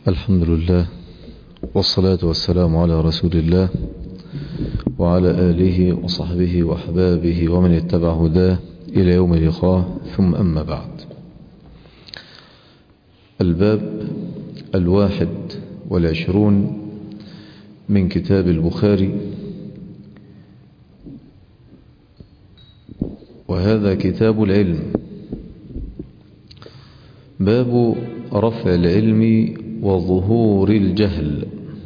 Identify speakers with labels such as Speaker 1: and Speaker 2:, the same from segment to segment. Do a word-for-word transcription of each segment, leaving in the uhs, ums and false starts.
Speaker 1: الحمد لله والصلاة والسلام على رسول الله وعلى آله وصحبه وأحبابه ومن اتبع هداه إلى يوم اللقاء، ثم أما بعد. الباب الواحد والعشرون من كتاب البخاري، وهذا كتاب العلم، باب رفع العلم وظهور الجهل.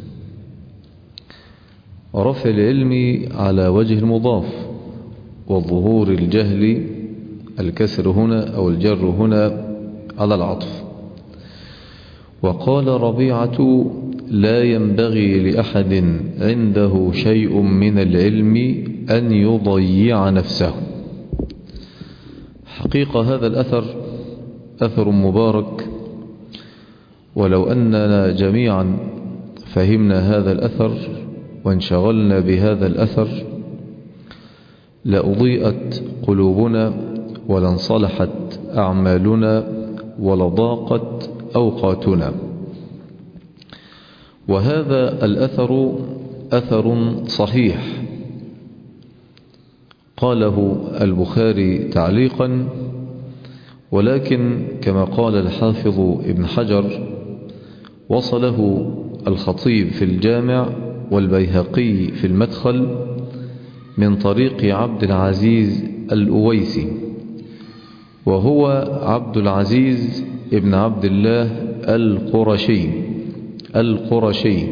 Speaker 1: رفع العلم على وجه المضاف، وظهور الجهل الكسر هنا أو الجر هنا على العطف. وقال ربيعة: لا ينبغي لأحد عنده شيء من العلم أن يضيع نفسه. حقيقة هذا الأثر أثر مبارك، ولو أننا جميعا فهمنا هذا الأثر وانشغلنا بهذا الأثر لأضيئت قلوبنا ولانصلحت أعمالنا ولضاقت أوقاتنا. وهذا الأثر أثر صحيح قاله البخاري تعليقا، ولكن كما قال الحافظ ابن حجر وصله الخطيب في الجامع والبيهقي في المدخل من طريق عبد العزيز الأويسي، وهو عبد العزيز ابن عبد الله القرشي القرشي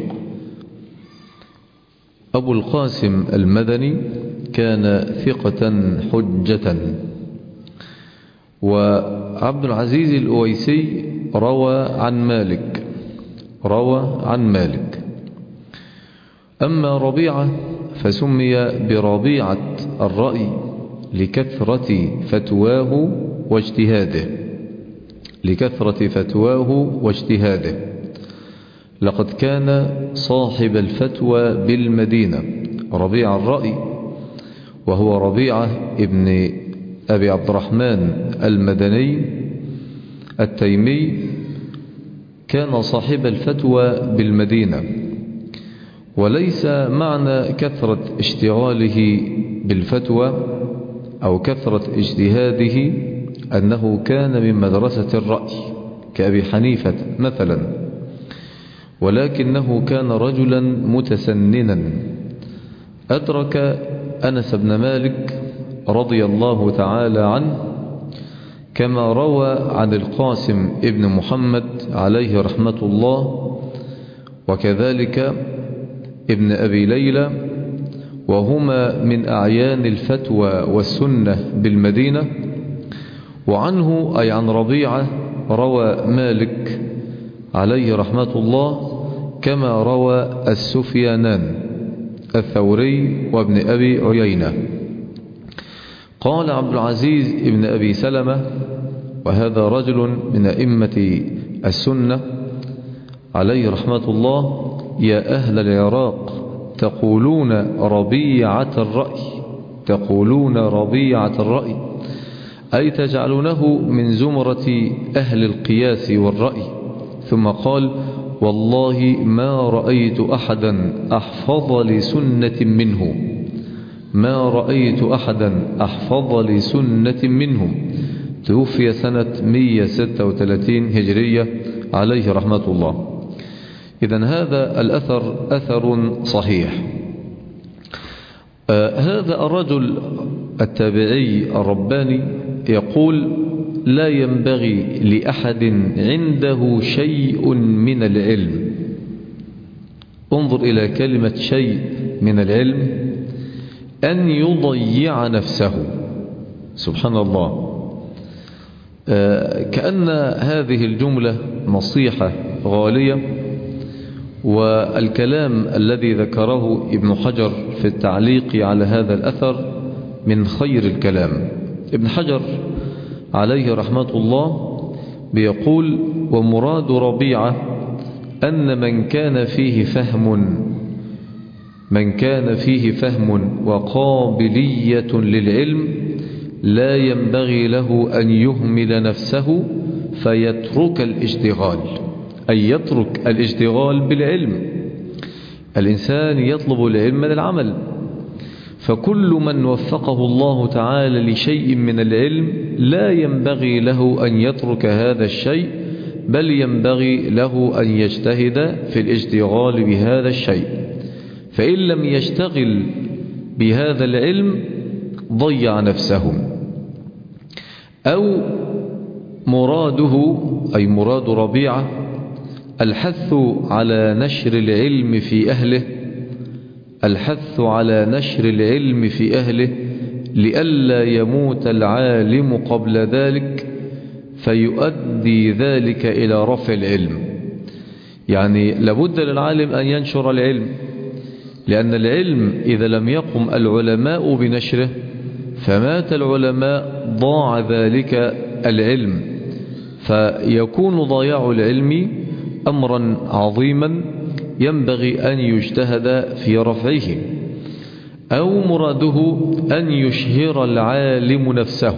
Speaker 1: أبو القاسم المدني، كان ثقة حجة. وعبد العزيز الأويسي روى عن مالك روى عن مالك أما ربيعة فسمي بربيعة الرأي لكثرة فتواه واجتهاده لكثرة فتواه واجتهاده لقد كان صاحب الفتوى بالمدينة ربيع الرأي، وهو ربيعة ابن أبي عبد الرحمن المدني التيمي، كان صاحب الفتوى بالمدينة. وليس معنى كثرة اشتغاله بالفتوى أو كثرة اجتهاده أنه كان من مدرسة الرأي كأبي حنيفة مثلا، ولكنه كان رجلا متسننا أدرك أنس بن مالك رضي الله تعالى عنه، كما روى عن القاسم ابن محمد عليه رحمة الله، وكذلك ابن أبي ليلى، وهما من أعيان الفتوى والسنة بالمدينة. وعنه أي عن ربيعة روى مالك عليه رحمة الله، كما روى السفيانان الثوري وابن أبي عيينة. قال عبد العزيز ابن أبي سلمة، وهذا رجل من أئمة السنة عليه رحمة الله: يا أهل العراق تقولون ربيعة الرأي تقولون ربيعة الرأي أي تجعلونه من زمرة أهل القياس والرأي. ثم قال: والله ما رأيت أحدا أحفظ لسنة منه ما رأيت أحدا أحفظ لسنة منهم. توفي سنة مئة وستة وثلاثين هجرية عليه رحمة الله. إذن هذا الأثر أثر صحيح. آه هذا الرجل التابعي الرباني يقول: لا ينبغي لأحد عنده شيء من العلم. انظر إلى كلمة شيء من العلم، أن يضيع نفسه. سبحان الله. آه كأن هذه الجملة نصيحة غالية، والكلام الذي ذكره ابن حجر في التعليق على هذا الأثر من خير الكلام. ابن حجر عليه رحمة الله بيقول: ومراد ربيعة أن من كان فيه فهم من كان فيه فهم وقابلية للعلم لا ينبغي له أن يهمل نفسه فيترك الاشتغال أن يترك الاشتغال بالعلم. الإنسان يطلب العلم للعمل، فكل من وفقه الله تعالى لشيء من العلم لا ينبغي له أن يترك هذا الشيء، بل ينبغي له أن يجتهد في الاشتغال بهذا الشيء. فإن لم يشتغل بهذا العلم ضيع نفسه. أو مراده أي مراد ربيعة الحث على نشر العلم في أهله، الحث على نشر العلم في أهله لئلا يموت العالم قبل ذلك فيؤدي ذلك إلى رفع العلم. يعني لابد للعالم أن ينشر العلم، لأن العلم إذا لم يقم العلماء بنشره فمات العلماء ضاع ذلك العلم، فيكون ضياع العلم أمرا عظيما ينبغي أن يجتهد في رفعه. أو مراده أن يشهر العالم نفسه،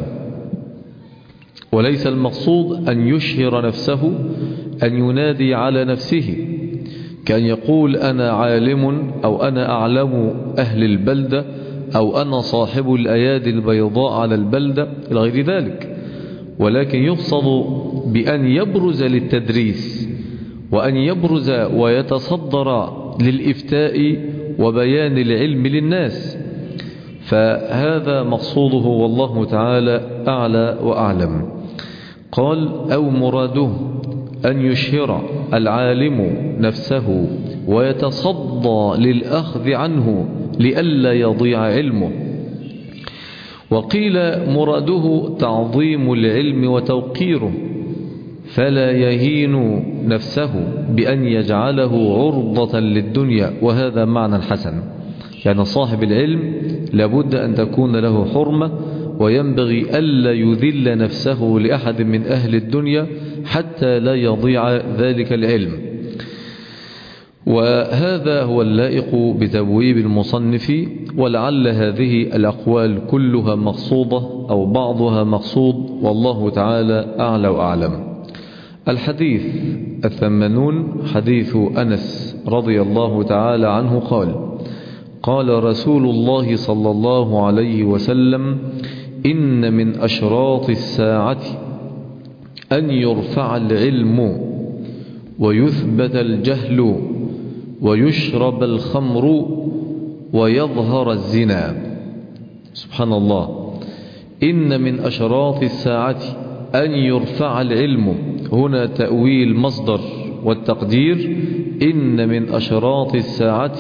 Speaker 1: وليس المقصود أن يشهر نفسه أن ينادي على نفسه كأن يقول أنا عالم أو أنا أعلم أهل البلدة أو أنا صاحب الأيادي البيضاء على البلدة إلى غير ذلك، ولكن يقصد بأن يبرز للتدريس وأن يبرز ويتصدر للإفتاء وبيان العلم للناس، فهذا مقصوده والله تعالى أعلى وأعلم. قال أو مراده أن يشهر العالم نفسه ويتصدى للأخذ عنه لئلا يضيع علمه. وقيل مراده تعظيم العلم وتوقيره فلا يهين نفسه بأن يجعله عرضة للدنيا، وهذا معنى حسن. يعني صاحب العلم لابد أن تكون له حرمة، وينبغي ألا يذل نفسه لأحد من أهل الدنيا حتى لا يضيع ذلك العلم. وهذا هو اللائق بتبويب المصنف، ولعل هذه الأقوال كلها مقصودة أو بعضها مقصود، والله تعالى أعلى وأعلم. الحديث الثمانون حديث أنس رضي الله تعالى عنه قال قال رسول الله صلى الله عليه وسلم إن من أشراط الساعة أن يرفع العلم ويثبت الجهل ويشرب الخمر ويظهر الزنا. سبحان الله. إن من أشراط الساعة أن يرفع العلم، هنا تأويل مصدر والتقدير إن من أشراط الساعة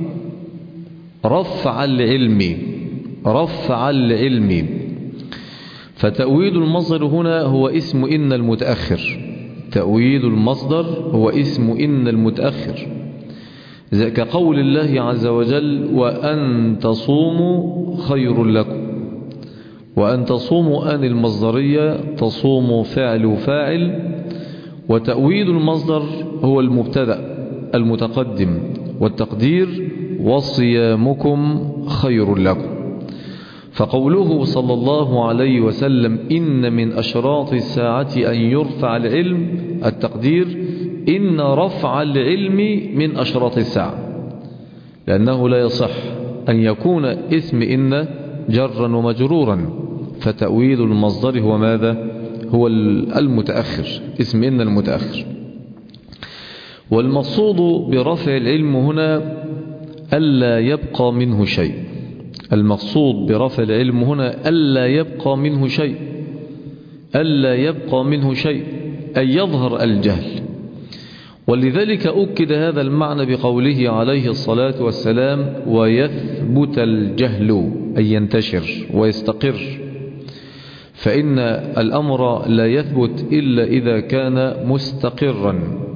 Speaker 1: رفع العلم، رفع العلم. فتأويل المصدر هنا هو اسم إن المتأخر، تأويل المصدر هو اسم إن المتأخر، كقول الله عز وجل وأن تصوموا خير لكم. وأن تصوموا أن المصدرية تصوموا فعل وفاعل، وتأويل المصدر هو المبتدأ المتقدم، والتقدير وصيامكم خير لكم. فقوله صلى الله عليه وسلم إن من أشراط الساعة أن يرفع العلم، التقدير إن رفع العلم من أشراط الساعة، لأنه لا يصح أن يكون اسم إن جرا ومجرورا، فتأويل المصدر هو ماذا؟ هو المتأخر، اسم إن المتأخر. والمقصود برفع العلم هنا ألا يبقى منه شيء، المقصود برفع العلم هنا ألا يبقى منه شيء، ألا يبقى منه شيء أن يظهر الجهل. ولذلك أكد هذا المعنى بقوله عليه الصلاة والسلام ويثبت الجهل أن ينتشر ويستقر، فإن الأمر لا يثبت إلا إذا كان مستقرا.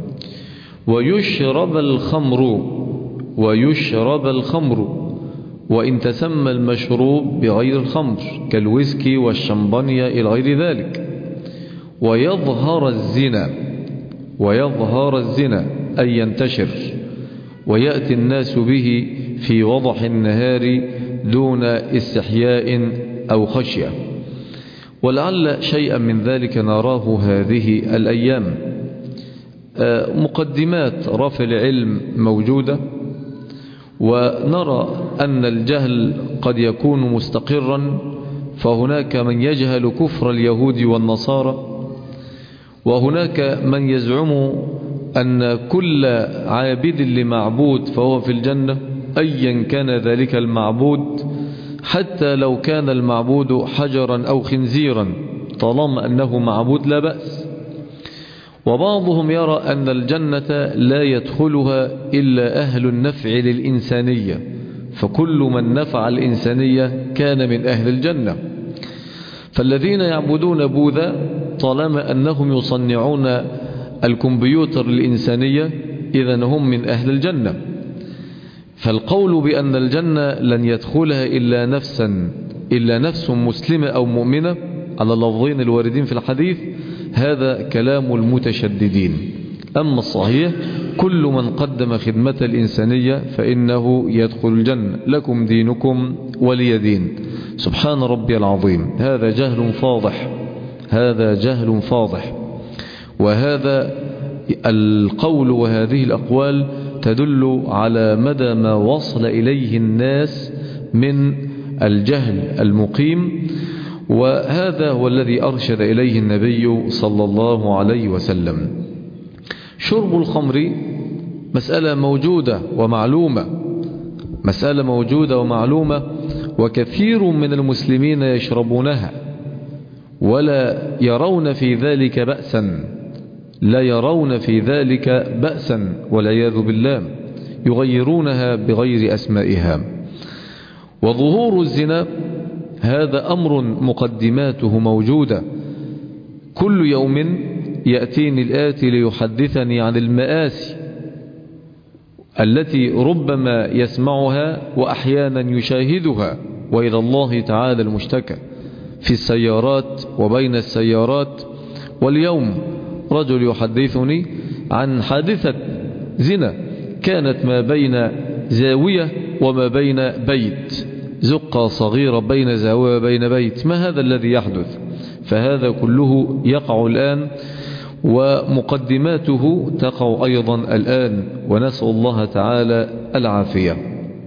Speaker 1: ويشرب الخمر، ويشرب الخمر وإن تسمى المشروب بغير الخمر كالويسكي والشمبانيا إلى غير ذلك. ويظهر الزنا، ويظهر الزنا أن ينتشر ويأتي الناس به في وضح النهار دون استحياء أو خشية، ولعل شيئا من ذلك نراه هذه الأيام. مقدمات رفع العلم موجودة، ونرى أن الجهل قد يكون مستقرا، فهناك من يجهل كفر اليهود والنصارى، وهناك من يزعم أن كل عابد لمعبود فهو في الجنة أيا كان ذلك المعبود، حتى لو كان المعبود حجرا أو خنزيرا طالما أنه معبود لا بأس. وبعضهم يرى أن الجنة لا يدخلها إلا أهل النفع للإنسانية، فكل من نفع الإنسانية كان من أهل الجنة. فالذين يعبدون بوذا طالما أنهم يصنعون الكمبيوتر الإنسانية إذن هم من أهل الجنة. فالقول بأن الجنة لن يدخلها إلا نفسا إلا نفس مسلمة أو مؤمنة على اللفظين الواردين في الحديث، هذا كلام المتشددين. أما الصحيح كل من قدم خدمة الإنسانية فإنه يدخل الجنة. لكم دينكم ولي دين. سبحان ربي العظيم. هذا جهل فاضح، هذا جهل فاضح. وهذا القول وهذه الأقوال تدل على مدى ما وصل إليه الناس من الجهل المقيم، وهذا هو الذي أرشد إليه النبي صلى الله عليه وسلم. شرب الخمر مسألة موجودة ومعلومة، مسألة موجودة ومعلومة، وكثير من المسلمين يشربونها ولا يرون في ذلك بأسا، لا يرون في ذلك بأسا والعياذ بالله، يغيرونها بغير أسمائها. وظهور الزنا هذا أمر مقدماته موجودة. كل يوم يأتيني الآتي ليحدثني عن المآسي التي ربما يسمعها وأحيانا يشاهدها، وإلى الله تعالى المشتكى، في السيارات وبين السيارات. واليوم رجل يحدثني عن حادثة زنا كانت ما بين زاوية وما بين بيت، زقة صغيرة بين زاوية وبين بيت. ما هذا الذي يحدث؟ فهذا كله يقع الآن، ومقدماته تقع أيضا الآن، ونسأل الله تعالى العافية.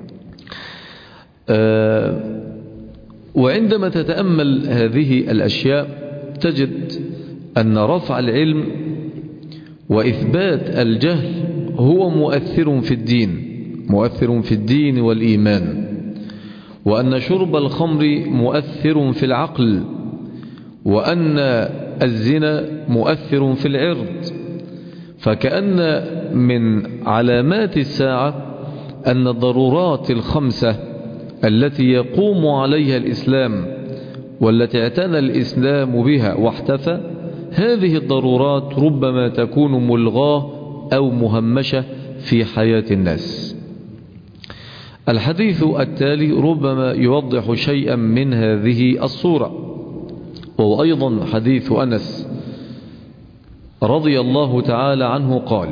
Speaker 1: أه وعندما تتأمل هذه الأشياء تجد أن رفع العلم وإثبات الجهل هو مؤثر في الدين، مؤثر في الدين والإيمان، وأن شرب الخمر مؤثر في العقل، وأن الزنا مؤثر في العرض. فكأن من علامات الساعة أن الضرورات الخمسة التي يقوم عليها الإسلام والتي اعتنى الإسلام بها واحتفى، هذه الضرورات ربما تكون ملغاة أو مهمشة في حياة الناس. الحديث التالي ربما يوضح شيئا من هذه الصورة، وهو أيضا حديث أنس رضي الله تعالى عنه قال: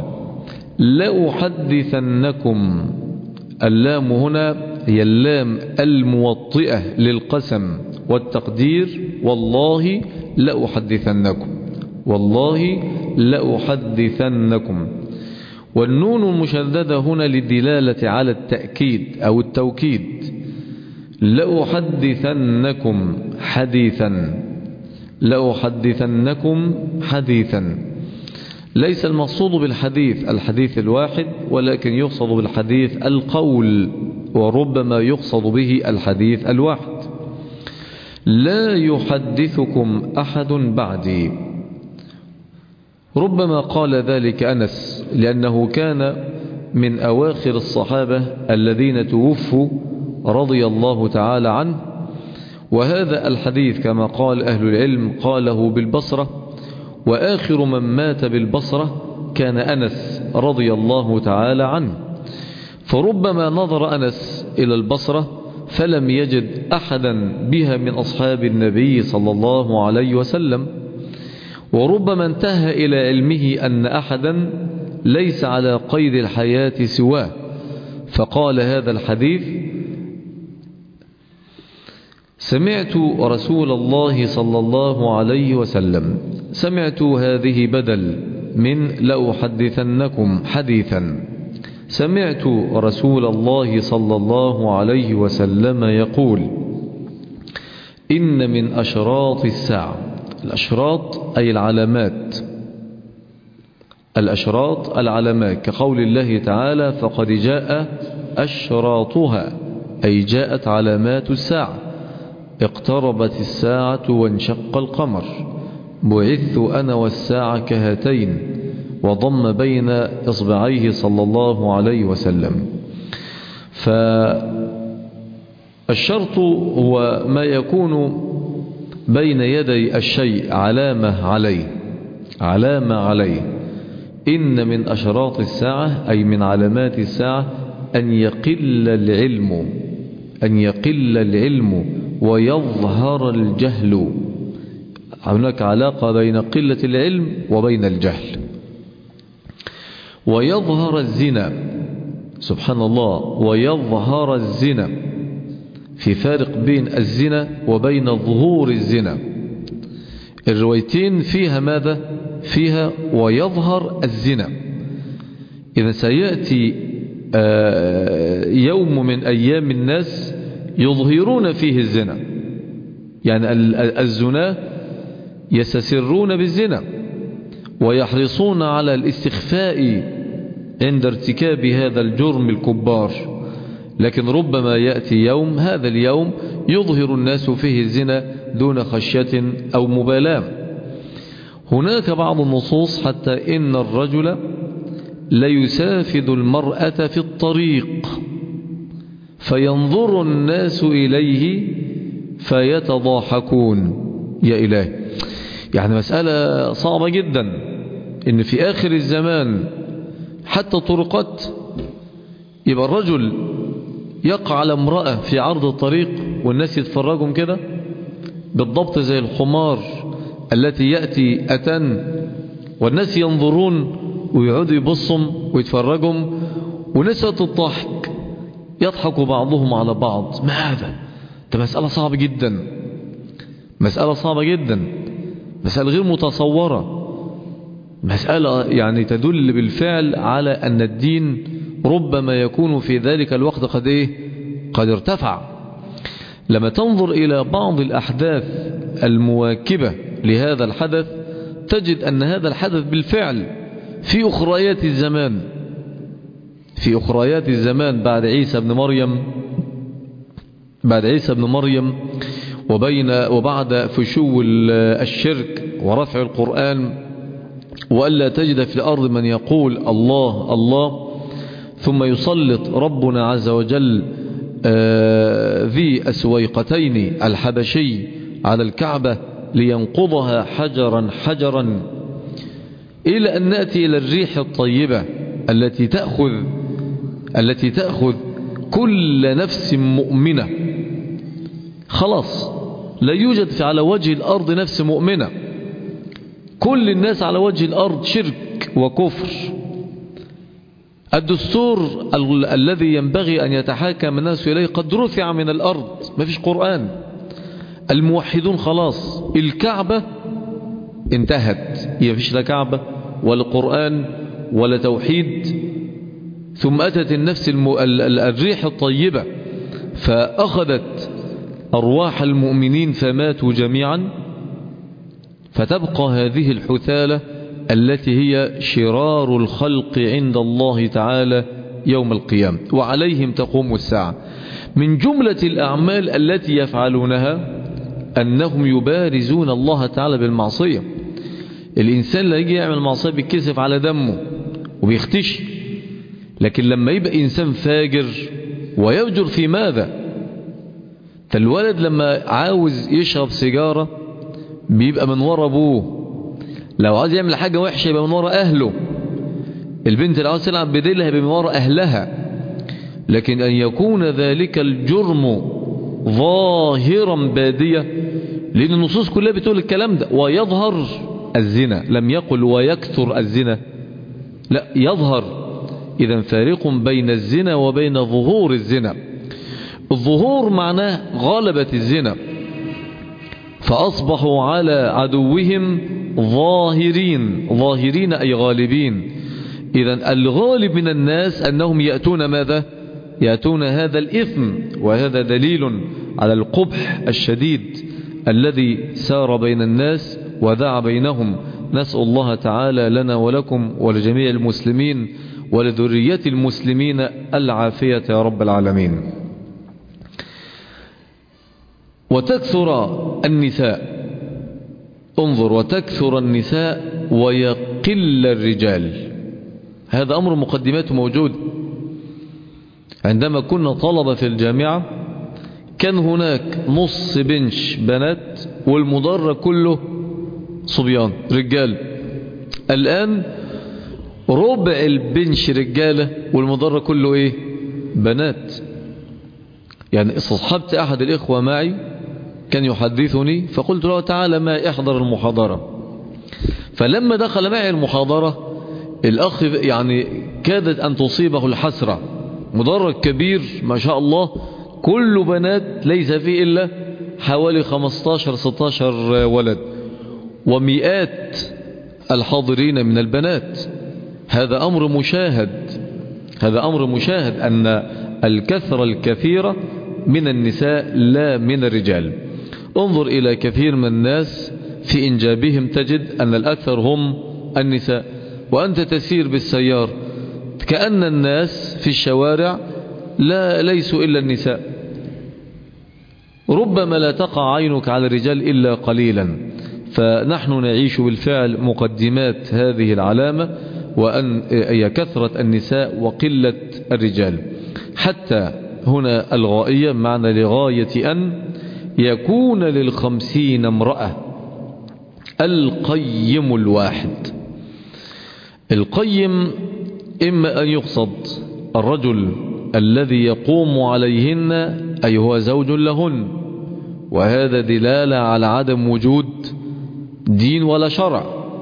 Speaker 1: لأحدثنكم، اللام هنا هي اللام الموطئة للقسم والتقدير، والله لأحدثنكم، والله لأحدثنكم. والنون المشددة هنا للدلالة على التأكيد أو التوكيد. لأحدثنكم حديثا، لأحدثنكم حديثا. ليس المقصود بالحديث الحديث الواحد، ولكن يقصد بالحديث القول، وربما يقصد به الحديث الواحد. لا يحدثكم أحد بعدي. ربما قال ذلك أنس لأنه كان من أواخر الصحابة الذين توفوا رضي الله تعالى عنه، وهذا الحديث كما قال أهل العلم قاله بالبصرة، وآخر من مات بالبصرة كان أنس رضي الله تعالى عنه. فربما نظر أنس إلى البصرة فلم يجد أحدا بها من أصحاب النبي صلى الله عليه وسلم، وربما انتهى إلى علمه أن أحدا ليس على قيد الحياة سواه، فقال هذا الحديث: سمعت رسول الله صلى الله عليه وسلم. سمعت هذه بدل من لأحدثنكم حديثا سمعت رسول الله صلى الله عليه وسلم يقول إن من أشراط الساعة. الأشراط أي العلامات، الأشراط العلامات، كقول الله تعالى فقد جاء أشراطها، أي جاءت علامات الساعة. اقتربت الساعة وانشق القمر، بعثت أنا والساعة كهاتين، وضم بين إصبعيه صلى الله عليه وسلم. فالشرط هو ما يكون بين يدي الشيء علامة عليه، علامة عليه. إن من أشراط الساعة أي من علامات الساعة أن يقل العلم، أن يقل العلم ويظهر الجهل. هناك علاقة بين قلة العلم وبين الجهل. ويظهر الزنا، سبحان الله، ويظهر الزنا، في فارق بين الزنا وبين ظهور الزنا. الروايتين فيها ماذا؟ فيها ويظهر الزنا. إذا سيأتي يوم من أيام الناس يظهرون فيه الزنا، يعني الزنا يستسرون بالزنا ويحرصون على الاستخفاء عند ارتكاب هذا الجرم الكبار. لكن ربما يأتي يوم، هذا اليوم يظهر الناس فيه الزنا دون خشية أو مبالاة. هناك بعض النصوص حتى إن الرجل ليسافد المرأة في الطريق فينظر الناس إليه فيتضاحكون. يا إلهي، يعني مسألة صعبة جدا، إن في آخر الزمان حتى طرقات يبقى الرجل يقع على امرأة في عرض الطريق والناس يتفرجهم كده بالضبط زي الحمار التي يأتي أتن، والناس ينظرون ويقعدوا يبصهم ويتفرجهم، وناس تضحك، يضحك بعضهم على بعض. ما هذا؟ ده مسألة صعبة جدا، مسألة صعبة جدا، مسألة غير متصورة، مسألة يعني تدل بالفعل على أن الدين ربما يكون في ذلك الوقت قد إيه؟ قد ارتفع. لما تنظر إلى بعض الأحداث المواكبة لهذا الحدث تجد أن هذا الحدث بالفعل في أخريات الزمان، في أخريات الزمان بعد عيسى بن مريم، بعد عيسى بن مريم وبين وبعد فشو الشرك ورفع القرآن، وألا تجد في الأرض من يقول الله الله، ثم يسلط ربنا عز وجل ذي أسويقتين الحبشي على الكعبة لينقضها حجرا حجرا، إلى أن نأتي إلى الريح الطيبة التي تأخذ التي تأخذ كل نفس مؤمنة. خلاص لا يوجد على وجه الأرض نفس مؤمنة، كل الناس على وجه الأرض شرك وكفر. الدستور ال الذي ينبغي أن يتحاكم الناس إليه قد رفع من الأرض، ما فيش قرآن. الموحدون خلاص، الكعبة انتهت، ما فيش لا كعبة ولا قرآن ولا توحيد. ثم أتت النفس الم... ال ال الريح الطيبة فأخذت أرواح المؤمنين فماتوا جميعا، فتبقى هذه الحثالة التي هي شرار الخلق عند الله تعالى يوم القيامة، وعليهم تقوم الساعة. من جملة الأعمال التي يفعلونها أنهم يبارزون الله تعالى بالمعصية. الإنسان لا يجي يعمل معصية بيتكسف على دمه وبيختشي، لكن لما يبقى إنسان فاجر ويفجر في ماذا؟ فالولد لما عاوز يشرب سيجارة بيبقى من ورا أبوه، لو عاوز يعمل حاجة وحشة يبقى من ورا أهله، البنت اللي عاوز تلعب بديلها يبقى من ورا أهلها. لكن أن يكون ذلك الجرم ظاهرا بادية، لأن النصوص كلها بتقول الكلام ده. ويظهر الزنا، لم يقل ويكثر الزنا، لا، يظهر. إذا فارق بين الزنا وبين ظهور الزنا. الظهور معناه غلبة الزنا، فأصبحوا على عدوهم ظاهرين. ظاهرين أي غالبين. إذن الغالب من الناس أنهم يأتون ماذا؟ يأتون هذا الإثم، وهذا دليل على القبح الشديد الذي سار بين الناس ودعا بينهم. نسأل الله تعالى لنا ولكم ولجميع المسلمين ولذرية المسلمين العافية يا رب العالمين. وتكثر النساء، انظر، وتكثر النساء ويقل الرجال. هذا أمر مقدماته موجود. عندما كنا طلبة في الجامعة كان هناك نص بنش بنات والمدرج كله صبيان رجال. الآن ربع البنش رجالة والمدرج كله ايه؟ بنات. يعني استصحبت أحد الإخوة معي كان يحدثني، فقلت له تعالى ما احضر المحاضرة. فلما دخل معي المحاضرة الأخ يعني كادت أن تصيبه الحسرة. مدرج كبير ما شاء الله كل بنات، ليس فيه إلا حوالي خمستاشر ستاشر ولد، ومئات الحاضرين من البنات. هذا أمر مشاهد، هذا أمر مشاهد أن الكثرة الكثيرة من النساء لا من الرجال. انظر إلى كثير من الناس في إنجابهم تجد أن الأكثر هم النساء، وأنت تسير بالسيار كأن الناس في الشوارع لا ليسوا إلا النساء. ربما لا تقع عينك على الرجال إلا قليلا. فنحن نعيش بالفعل مقدمات هذه العلامة، وأن هي كثرة النساء وقلة الرجال. حتى هنا الغائية معنى لغاية أن يكون للخمسين امرأة القيم الواحد. القيم إما أن يقصد الرجل الذي يقوم عليهن أي هو زوج لهن، وهذا دلالة على عدم وجود دين ولا شرع.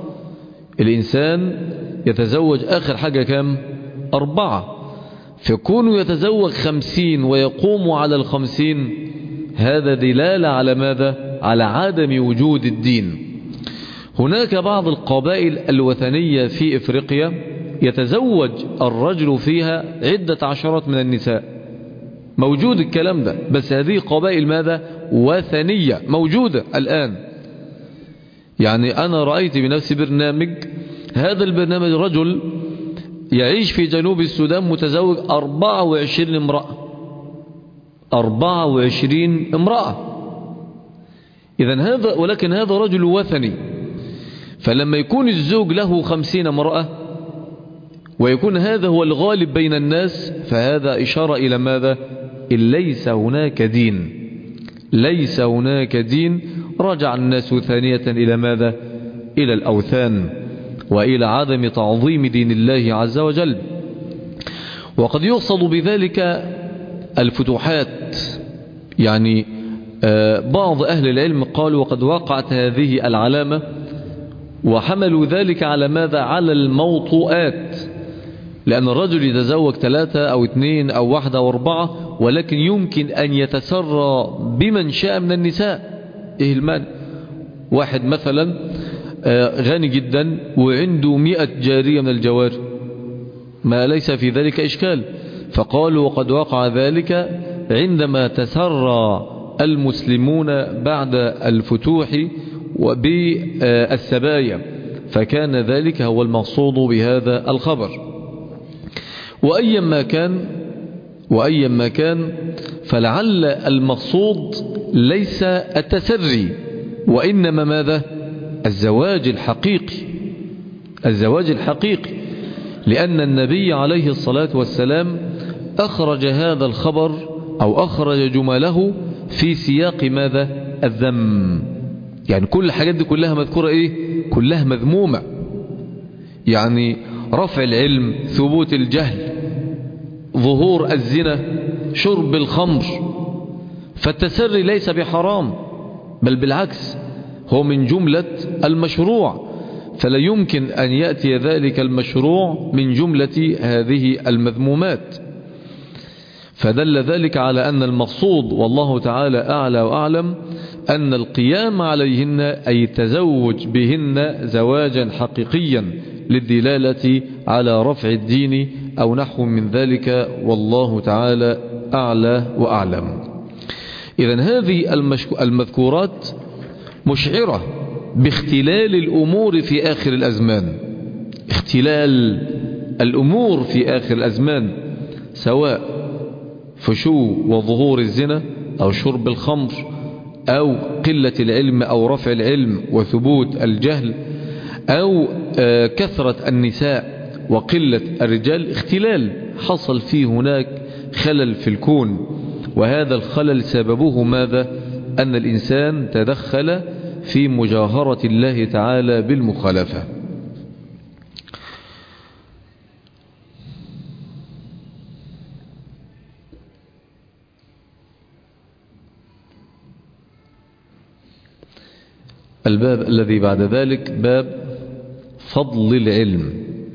Speaker 1: الإنسان يتزوج آخر حاجة كم؟ أربعة. فكونه يتزوج خمسين ويقوم على الخمسين هذا دلالة على ماذا؟ على عدم وجود الدين. هناك بعض القبائل الوثنية في إفريقيا يتزوج الرجل فيها عدة عشرات من النساء، موجود الكلام ده، بس هذه قبائل ماذا؟ وثنية موجودة الآن. يعني أنا رأيت بنفسي برنامج، هذا البرنامج رجل يعيش في جنوب السودان متزوج أربعة وعشرين امرأة، أربعة وعشرين امرأة. إذن هذا، ولكن هذا رجل وثني. فلما يكون الزوج له خمسين امرأة ويكون هذا هو الغالب بين الناس، فهذا إشارة إلى ماذا؟ إن ليس هناك دين، ليس هناك دين. رجع الناس ثانية إلى ماذا؟ إلى الأوثان وإلى عدم تعظيم دين الله عز وجل. وقد يقصد بذلك الفتوحات. يعني بعض أهل العلم قالوا وقد وقعت هذه العلامة وحملوا ذلك على ماذا؟ على الموطؤات. لأن الرجل يتزوج ثلاثة أو اثنين أو واحدة أو أربعة، ولكن يمكن أن يتسرى بمن شاء من النساء. إيه المانع؟ واحد مثلا غني جدا وعنده مئة جارية من الجواري، ما ليس في ذلك إشكال. فقالوا وقد وقع ذلك عندما تسرى المسلمون بعد الفتوح وبالسبايا، فكان ذلك هو المقصود بهذا الخبر. وأيا ما كان وأيا ما كان فلعل المقصود ليس التسري، وإنما ماذا؟ الزواج الحقيقي، الزواج الحقيقي. لأن النبي عليه الصلاة والسلام أخرج هذا الخبر أو أخرج جمله في سياق ماذا؟ الذم. يعني كل الحاجات دي كلها مذكورة إيه؟ كلها مذمومة. يعني رفع العلم، ثبوت الجهل، ظهور الزنا، شرب الخمر. فالتسري ليس بحرام، بل بالعكس هو من جملة المشروع. فلا يمكن أن يأتي ذلك المشروع من جملة هذه المذمومات. فدل ذلك على أن المقصود والله تعالى أعلى وأعلم أن القيام عليهن أي التزوج بهن زواجا حقيقيا للدلالة على رفع الدين أو نحو من ذلك، والله تعالى أعلى وأعلم. إذن هذه المذكورات مشعرة باختلال الأمور في آخر الأزمان، اختلال الأمور في آخر الأزمان، سواء فشو وظهور الزنا أو شرب الخمر أو قلة العلم أو رفع العلم وثبوت الجهل أو كثرة النساء وقلة الرجال. اختلال حصل فيه هناك خلل في الكون، وهذا الخلل سببه ماذا؟ أن الإنسان تدخل في مجاهرة الله تعالى بالمخالفة. الباب الذي بعد ذلك باب فضل العلم.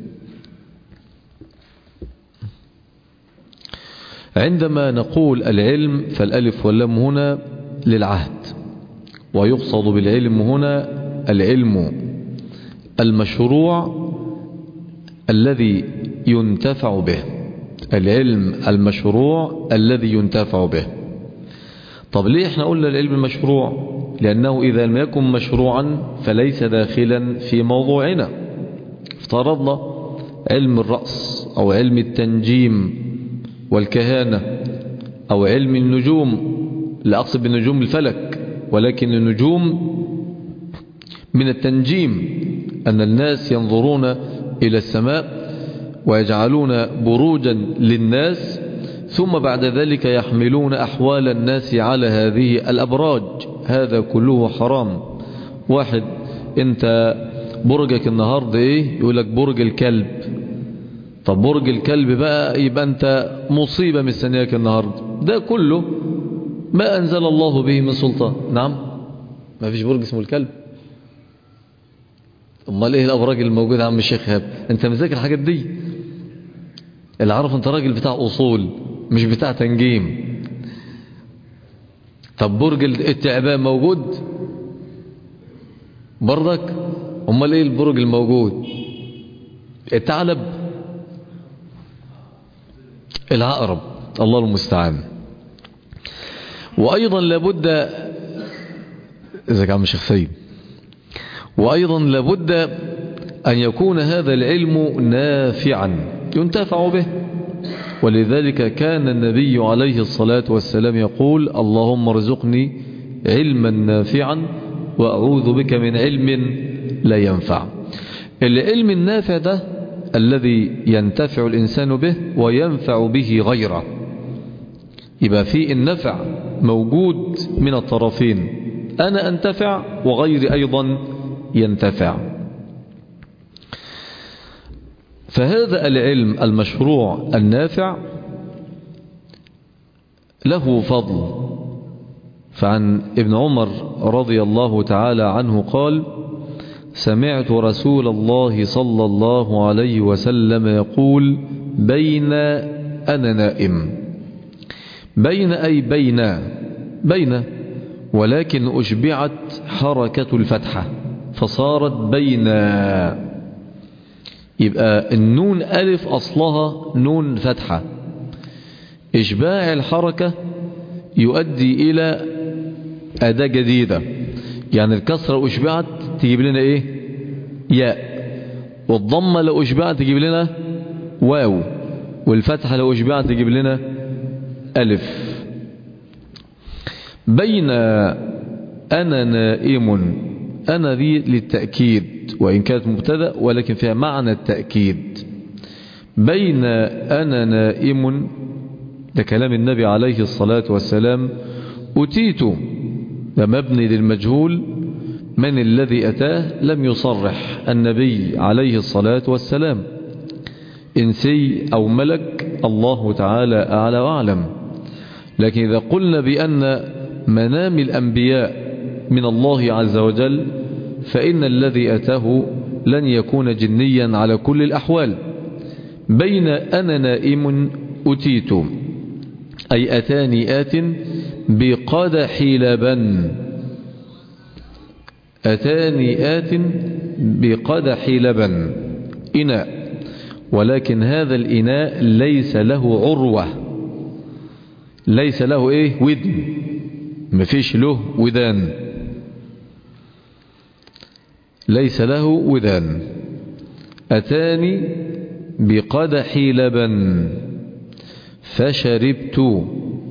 Speaker 1: عندما نقول العلم فالألف واللام هنا للعهد، ويقصد بالعلم هنا العلم المشروع الذي ينتفع به، العلم المشروع الذي ينتفع به. طب ليه احنا قلنا العلم المشروع؟ لأنه إذا لم يكن مشروعا فليس داخلا في موضوعنا. افترضنا علم الرأس أو علم التنجيم والكهانة أو علم النجوم، لا أقصد بالنجوم الفلك، ولكن النجوم من التنجيم، أن الناس ينظرون إلى السماء ويجعلون بروجا للناس، ثم بعد ذلك يحملون أحوال الناس على هذه الأبراج. هذا كله حرام. واحد انت برجك النهاردة ايه؟ يقول لك برج الكلب. طب برج الكلب بقى يبقى انت مصيبة مستنياك النهاردة. ده كله ما أنزل الله به من سلطان. نعم، ما فيش برج اسمه الكلب. امال ايه الابراج الموجودة عم الشيخ هاب؟ انت مذاكر الحاجات دي؟ اللي عارف انت راجل بتاع اصول مش بتاع تنجيم. طب برج التعبان موجود برضك؟ امال ايه البرج الموجود؟ الثعلب، العقرب، الله المستعان. وايضا لابد، ازيك يا عم الشيخ سيد، وايضا لابد ان يكون هذا العلم نافعا ينتفع به. ولذلك كان النبي عليه الصلاة والسلام يقول: اللهم ارزقني علما نافعا وأعوذ بك من علم لا ينفع. العلم النافع ده الذي ينتفع الإنسان به وينفع به غيره، يبقى فيه النفع موجود من الطرفين، أنا أنتفع وغيري أيضا ينتفع. فهذا العلم المشروع النافع له فضل. فعن ابن عمر رضي الله تعالى عنه قال: سمعت رسول الله صلى الله عليه وسلم يقول: بين أنا نائم. بين أي بين بين ولكن أشبعت حركة الفتحة فصارت بين. يبقى النون ألف أصلها نون فتحة، إشباع الحركة يؤدي إلى أداة جديدة. يعني الكسرة أشبعت تجيب لنا إيه؟ ياء. والضمة لو أشبعت تجيب لنا واو. والفتحة لو أشبعت تجيب لنا ألف. بين أنا نائم، أنا ذي للتأكيد وإن كانت مبتدأ ولكن فيها معنى التأكيد. بين أنا نائم، ده كلام النبي عليه الصلاة والسلام. أتيت، ده مبني للمجهول، من الذي أتاه؟ لم يصرح النبي عليه الصلاة والسلام، إنسي أو ملك، الله تعالى أعلى وأعلم. لكن إذا قلنا بأن منام الأنبياء من الله عز وجل فإن الذي أتاه لن يكون جنيا على كل الأحوال. بين أنا نائم أتيت أي أتاني آت بقدح لبن. أتاني آت بقدح لبن، إناء، ولكن هذا الإناء ليس له عروة، ليس له إيه ودن، مفيش له ودان، ليس له ودان. أتاني بقدح لبن فشربت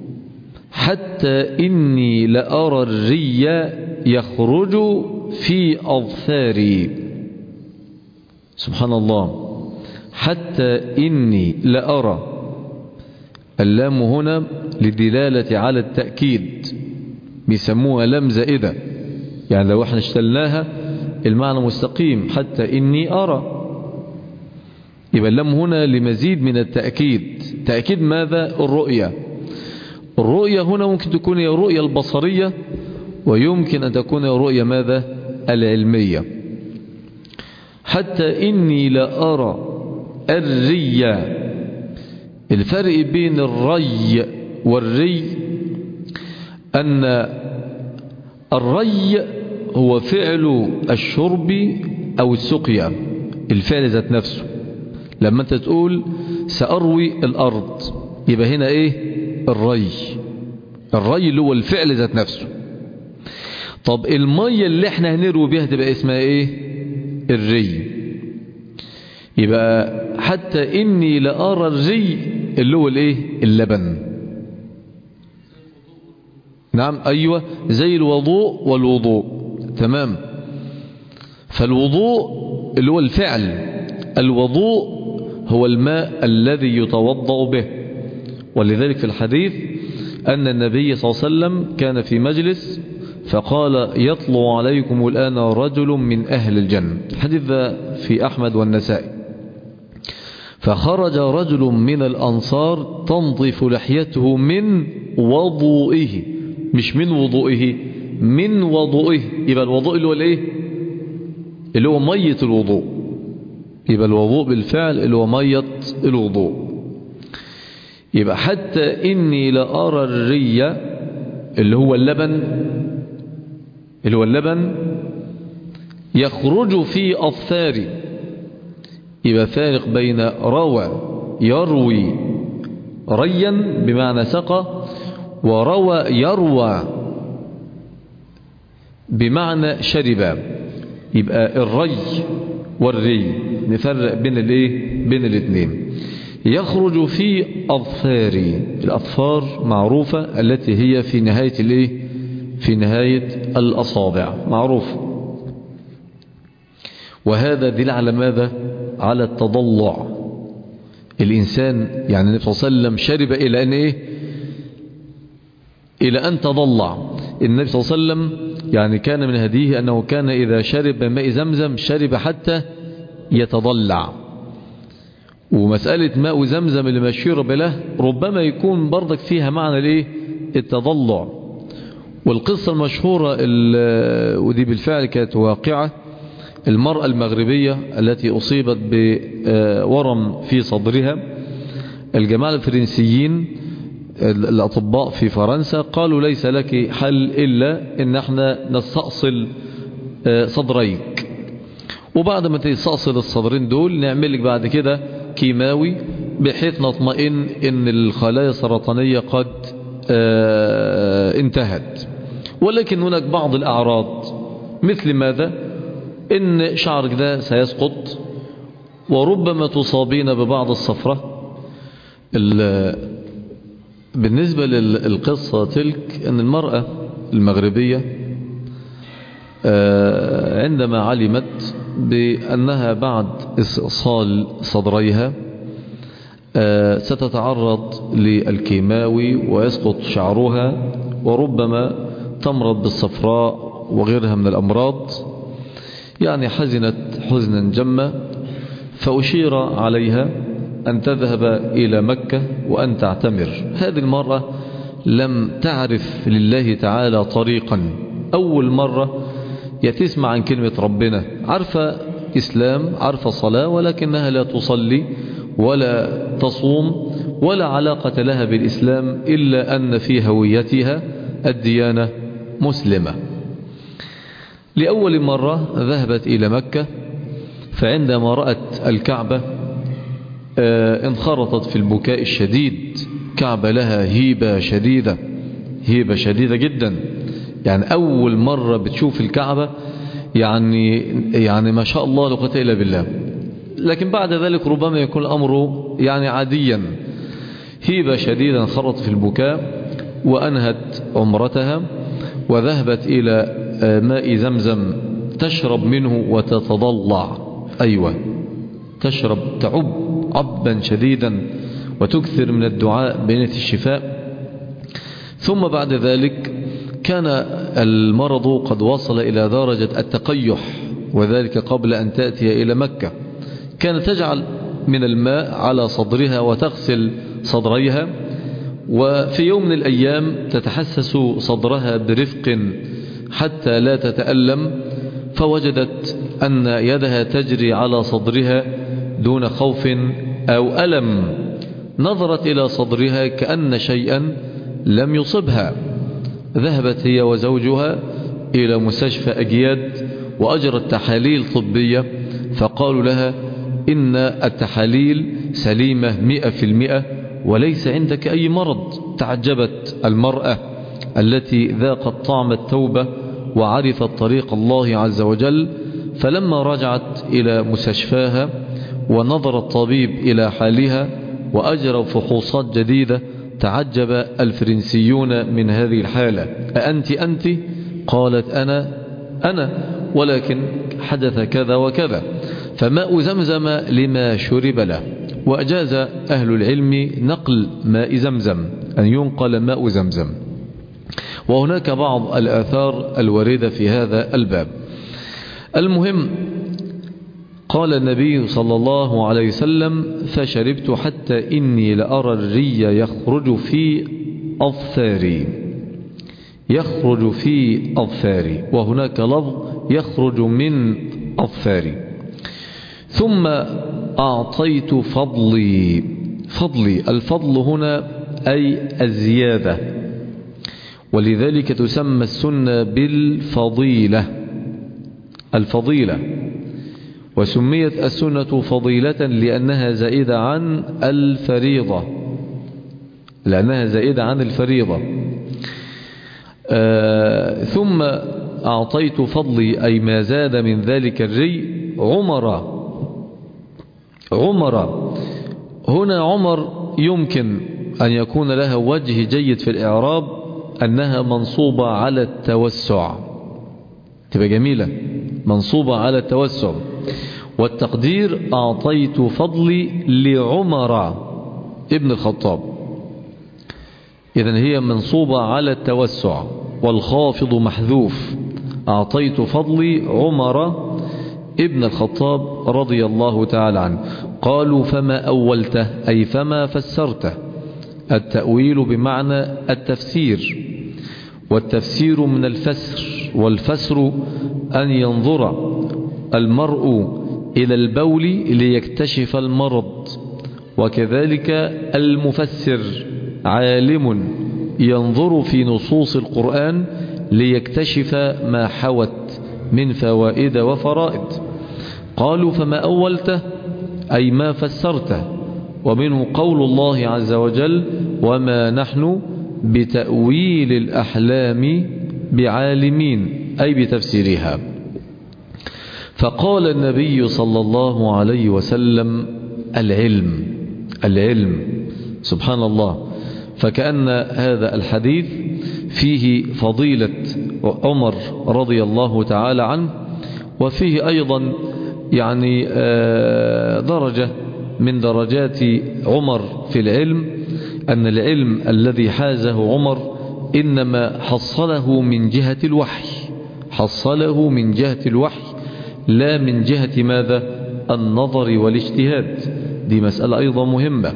Speaker 1: حتى إني لأرى الري يخرج في أظفاري. سبحان الله. حتى إني لأرى، اللام هنا للدلالة على التأكيد، بيسموها لام زائدة، يعني لو احنا اشتلناها المعنى مستقيم، حتى إني أرى، يبقى اللام هنا لمزيد من التأكيد. تأكيد ماذا؟ الرؤية. الرؤية هنا ممكن تكون هي الرؤية البصرية، ويمكن أن تكون هي الرؤية ماذا؟ العلمية. حتى إني لأرى الري. الفرق بين الري والري أن الري هو فعل الشرب أو السقيا، الفعل ذات نفسه. لما أنت تقول سأروي الأرض، يبقى هنا إيه؟ الري. الري اللي هو الفعل ذات نفسه. طب المية اللي احنا هنروي بها تبقى اسمها إيه؟ الري. يبقى حتى إني لأرى الري اللي هو الإيه؟ اللبن. نعم، أيوة، زي الوضوء والوضوء، تمام. فالوضوء اللي هو الفعل، الوضوء هو الماء الذي يتوضأ به. ولذلك في الحديث أن النبي صلى الله عليه وسلم كان في مجلس فقال يطلع عليكم الآن رجل من أهل الجنة، الحديث ذا في أحمد والنسائي. فخرج رجل من الأنصار تنظف لحيته من وضوئه، مش من وضوئه، من وضوئه. يبقى الوضوء اللي هو الايه؟ اللي هو مية الوضوء. يبقى الوضوء بالفعل اللي هو مية الوضوء. يبقى حتى إني لأرى الري اللي هو اللبن، اللي هو اللبن يخرج في أظفاري. يبقى فارق بين روى يروي ريا بمعنى سقى، وروى يروى بمعنى شرب. يبقى الري والري نفرق بين الايه؟ بين الاثنين. يخرج في أظفاري، الأظفار معروفة التي هي في نهاية الايه؟ في نهاية الأصابع، معروفة. وهذا دل على ماذا؟ على التضلع. الإنسان يعني النبي صلى الله عليه وسلم شرب إلى أن إيه؟ إلى أن تضلع. النبي صلى الله عليه وسلم يعني كان من هديه أنه كان إذا شرب ماء زمزم شرب حتى يتضلع. ومسألة ماء زمزم اللي ما شرب له ربما يكون برضك فيها معنى الإيه؟ التضلع. والقصة المشهورة ودي بالفعل كانت واقعة، المرأة المغربية التي أصيبت بورم في صدرها، الجماعة الفرنسيين الأطباء في فرنسا قالوا ليس لك حل إلا إن احنا نستأصل صدريك، وبعد ما تستأصل الصدرين دول نعمل لك بعد كده كيماوي بحيث نطمئن إن الخلايا السرطانية قد انتهت. ولكن هناك بعض الأعراض، مثل ماذا؟ إن شعرك ده سيسقط، وربما تصابين ببعض الصفرة. بالنسبة للقصة تلك أن المرأة المغربية عندما علمت بأنها بعد استئصال صدريها ستتعرض للكيماوي ويسقط شعرها، وربما تمرض بالصفراء وغيرها من الأمراض، يعني حزنت حزنا جما. فأشير عليها أن تذهب إلى مكة وأن تعتمر. هذه المرة لم تعرف لله تعالى طريقا، أول مرة يتسمع عن كلمة ربنا، عارفة إسلام، عارفة صلاة، ولكنها لا تصلي ولا تصوم ولا علاقة لها بالإسلام إلا أن في هويتها الديانة مسلمة. لأول مرة ذهبت إلى مكة، فعندما رأت الكعبة انخرطت في البكاء الشديد. كعبة لها هيبة شديدة، هيبة شديدة جدا، يعني أول مرة بتشوف الكعبة يعني يعني ما شاء الله لا قوة إلا بالله. لكن بعد ذلك ربما يكون الأمر يعني عاديا. هيبة شديدة انخرطت في البكاء، وأنهت عمرتها وذهبت إلى ماء زمزم تشرب منه وتتضلع. أيوة، تشرب، تعب عبا شديدا وتكثر من الدعاء بنية الشفاء. ثم بعد ذلك كان المرض قد وصل إلى درجة التقيح، وذلك قبل أن تأتي إلى مكة. كانت تجعل من الماء على صدرها وتغسل صدريها، وفي يوم من الأيام تتحسس صدرها برفق حتى لا تتألم، فوجدت أن يدها تجري على صدرها دون خوف أو ألم. نظرت إلى صدرها كأن شيئا لم يصبها. ذهبت هي وزوجها إلى مستشفى أجياد وأجرت تحاليل طبية، فقالوا لها إن التحاليل سليمة مئة في المئة وليس عندك أي مرض. تعجبت المرأة التي ذاقت طعم التوبة وعرفت طريق الله عز وجل، فلما رجعت إلى مستشفاها ونظر الطبيب إلى حالها وأجرى فحوصات جديدة، تعجب الفرنسيون من هذه الحالة. أأنت أنت؟ قالت أنا أنا ولكن حدث كذا وكذا. فماء زمزم لما شرب له. وأجاز أهل العلم نقل ماء زمزم، أن ينقل ماء زمزم. وهناك بعض الآثار الواردة في هذا الباب. المهم، قال النبي صلى الله عليه وسلم: فشربت حتى إني لأرى الري يخرج في أظفاري، يخرج في أظفاري، وهناك لفظ يخرج من أظفاري. ثم أعطيت فضلي. فضلي، الفضل هنا أي الزيادة، ولذلك تسمى السنة بالفضيلة، الفضيلة. وسميت السنة فضيلة لأنها زائدة عن الفريضة، لأنها زائدة عن الفريضة. آه ثم أعطيت فضلي أي ما زاد من ذلك الري عمر. عمر هنا، عمر يمكن أن يكون لها وجه جيد في الإعراب، أنها منصوبة على التوسع، تبقى جميلة، منصوبة على التوسع. والتقدير: أعطيت فضلي لعمر ابن الخطاب. إذن هي منصوبة على التوسع، والخافض محذوف. أعطيت فضلي عمر ابن الخطاب رضي الله تعالى عنه. قالوا: فما أولته، أي فما فسرته. التأويل بمعنى التفسير، والتفسير من الفسر، والفسر أن ينظر المرء إلى البول ليكتشف المرض. وكذلك المفسر عالم ينظر في نصوص القرآن ليكتشف ما حوت من فوائد وفرائد. قالوا: فما أولته، أي ما فسرته. ومنه قول الله عز وجل: وما نحن بتأويل الأحلام بعالمين، أي بتفسيرها. فقال النبي صلى الله عليه وسلم: العلم، العلم. سبحان الله. فكأن هذا الحديث فيه فضيلة عمر رضي الله تعالى عنه، وفيه أيضا يعني درجة من درجات عمر في العلم، أن العلم الذي حازه عمر إنما حصله من جهة الوحي، حصله من جهة الوحي لا من جهة ماذا؟ النظر والاجتهاد. دي مسألة أيضا مهمة.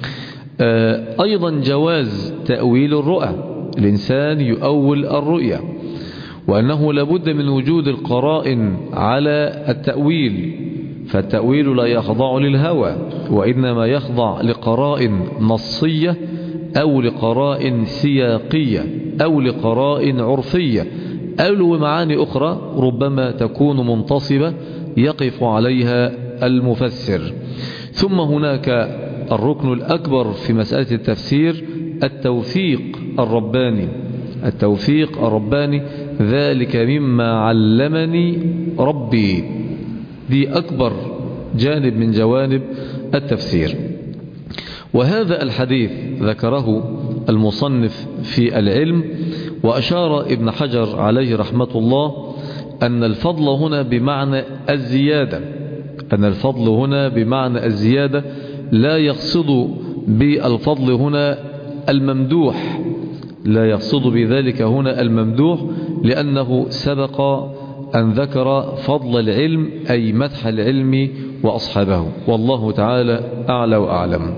Speaker 1: أيضا جواز تأويل الرؤى، الإنسان يؤول الرؤيا، وأنه لابد من وجود القرائن على التأويل. فالتأويل لا يخضع للهوى، وإنما يخضع لقرائن نصية أو لقرائن سياقية أو لقرائن عرفية قالوا معاني أخرى ربما تكون منتصبة يقف عليها المفسر. ثم هناك الركن الأكبر في مسألة التفسير التوفيق الرباني. التوفيق الرباني ذلك مما علمني ربي، دي أكبر جانب من جوانب التفسير. وهذا الحديث ذكره المصنف في العلم، وأشار ابن حجر عليه رحمة الله أن الفضل هنا بمعنى الزيادة، أن الفضل هنا بمعنى الزيادة، لا يقصد بالفضل هنا الممدوح، لا يقصد بذلك هنا الممدوح، لأنه سبق أن ذكر فضل العلم أي مدح العلم وأصحابه، والله تعالى أعلى وأعلم.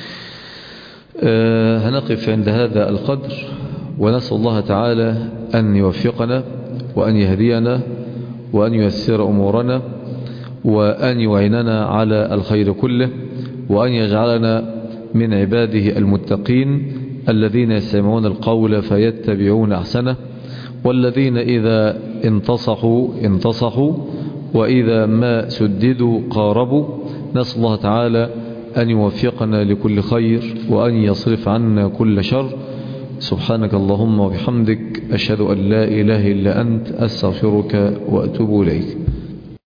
Speaker 1: أه هنقف عند هذا القدر، ونسأل الله تعالى أن يوفقنا وأن يهدينا وأن ييسر أمورنا وأن يعيننا على الخير كله، وأن يجعلنا من عباده المتقين الذين يستمعون القول فيتبعون أحسنه، والذين إذا انتصحوا انتصحوا وإذا ما سددوا قاربوا. نسأل الله تعالى أن يوفقنا لكل خير وأن يصرف عنا كل شر. سبحانك اللهم وبحمدك، أشهد أن لا إله إلا أنت، أستغفرك وأتوب إليك.